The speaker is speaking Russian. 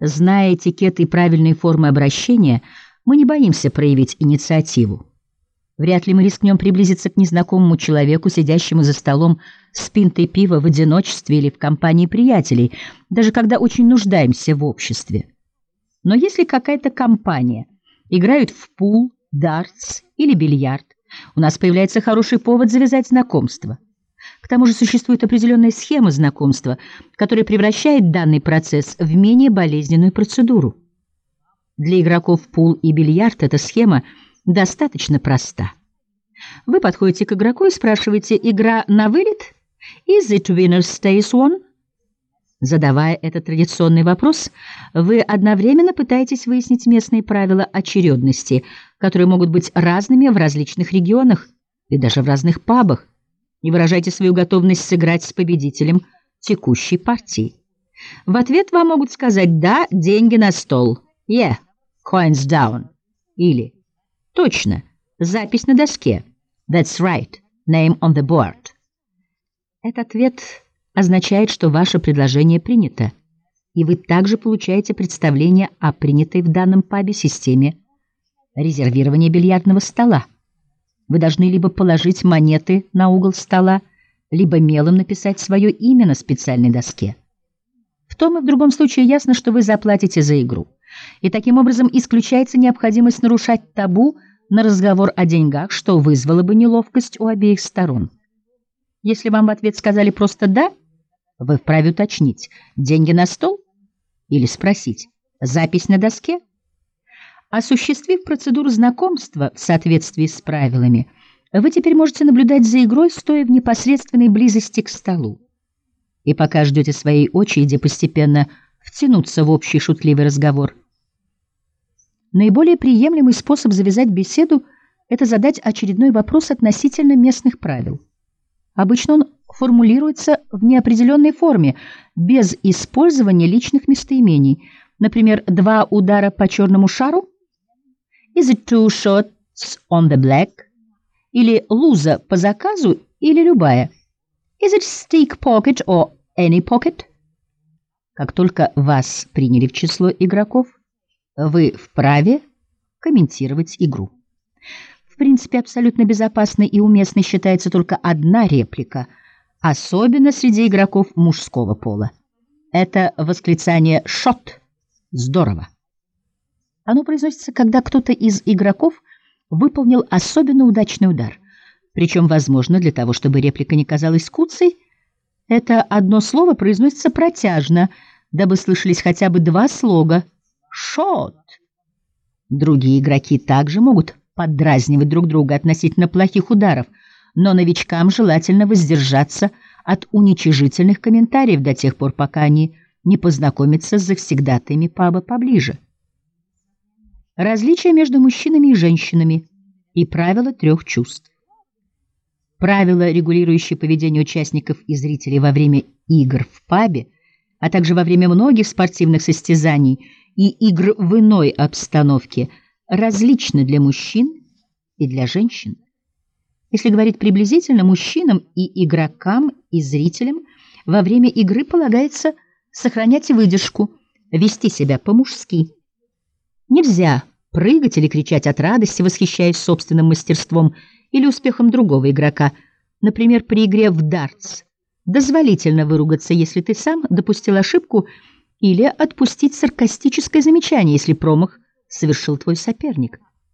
Зная этикет и правильные формы обращения, мы не боимся проявить инициативу. Вряд ли мы рискнем приблизиться к незнакомому человеку, сидящему за столом с пинтой пива в одиночестве или в компании приятелей, даже когда очень нуждаемся в обществе. Но если какая-то компания играет в пул, дартс или бильярд, у нас появляется хороший повод завязать знакомство. К тому же существует определенная схема знакомства, которая превращает данный процесс в менее болезненную процедуру. Для игроков в пул и бильярд эта схема достаточно проста. Вы подходите к игроку и спрашиваете: «Игра на вылет? Is it winner stays one?» Задавая этот традиционный вопрос, вы одновременно пытаетесь выяснить местные правила очередности, которые могут быть разными в различных регионах и даже в разных пабах, и выражаете свою готовность сыграть с победителем текущей партии. В ответ вам могут сказать: «Да, деньги на стол. Yeah, coins down». Или «Точно, запись на доске. That's right, name on the board». Этот ответ означает, что ваше предложение принято, и вы также получаете представление о принятой в данном пабе системе резервирования бильярдного стола. Вы должны либо положить монеты на угол стола, либо мелом написать свое имя на специальной доске. В том и в другом случае ясно, что вы заплатите за игру. И таким образом исключается необходимость нарушать табу на разговор о деньгах, что вызвало бы неловкость у обеих сторон. Если вам в ответ сказали просто «да», вы вправе уточнить: «Деньги на стол?» или спросить: «Запись на доске?» Осуществив процедуру знакомства в соответствии с правилами, вы теперь можете наблюдать за игрой, стоя в непосредственной близости к столу. И пока ждете своей очереди, постепенно втянуться в общий шутливый разговор. Наиболее приемлемый способ завязать беседу – это задать очередной вопрос относительно местных правил. Обычно он формулируется в неопределенной форме, без использования личных местоимений. Например, 2 удара по черному шару? Is it 2 shots on the black? Или луза по заказу, или любая? Is it stick pocket or any pocket? Как только вас приняли в число игроков, вы вправе комментировать игру. В принципе, абсолютно безопасной и уместной считается только одна реплика, особенно среди игроков мужского пола. Это восклицание «шот» – «здорово». Оно произносится, когда кто-то из игроков выполнил особенно удачный удар. Причем, возможно, для того, чтобы реплика не казалась куцей, это одно слово произносится протяжно, дабы слышались хотя бы 2 слога «шот». Другие игроки также могут поддразнивать друг друга относительно плохих ударов, но новичкам желательно воздержаться от уничижительных комментариев до тех пор, пока они не познакомятся с завсегдатаями паба поближе. Различия между мужчинами и женщинами и правила 3 чувств. Правила, регулирующие поведение участников и зрителей во время игр в пабе, а также во время многих спортивных состязаний и игр в иной обстановке, различны для мужчин и для женщин. Если говорить приблизительно, мужчинам и игрокам, и зрителям во время игры полагается сохранять выдержку, вести себя по-мужски. Нельзя прыгать или кричать от радости, восхищаясь собственным мастерством или успехом другого игрока. Например, при игре в дартс дозволительно выругаться, если ты сам допустил ошибку, или отпустить саркастическое замечание, если промах совершил твой соперник.